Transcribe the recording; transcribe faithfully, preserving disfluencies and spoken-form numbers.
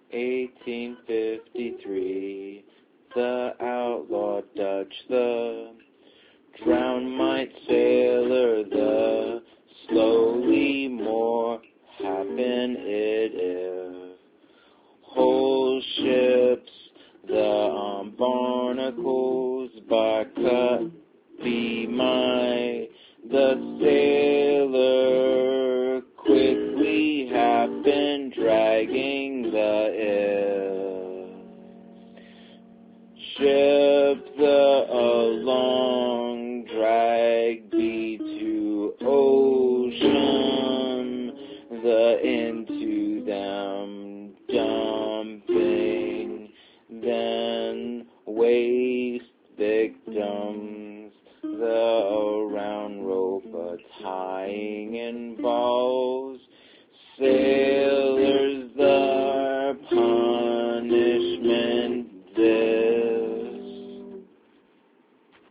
eighteen fifty-three, the outlawed Dutch, the drowned might sailor, the slowly more happen it if whole ships, the um, barnacles by cut be my, the sailor quickly happen dragging the ill. Ship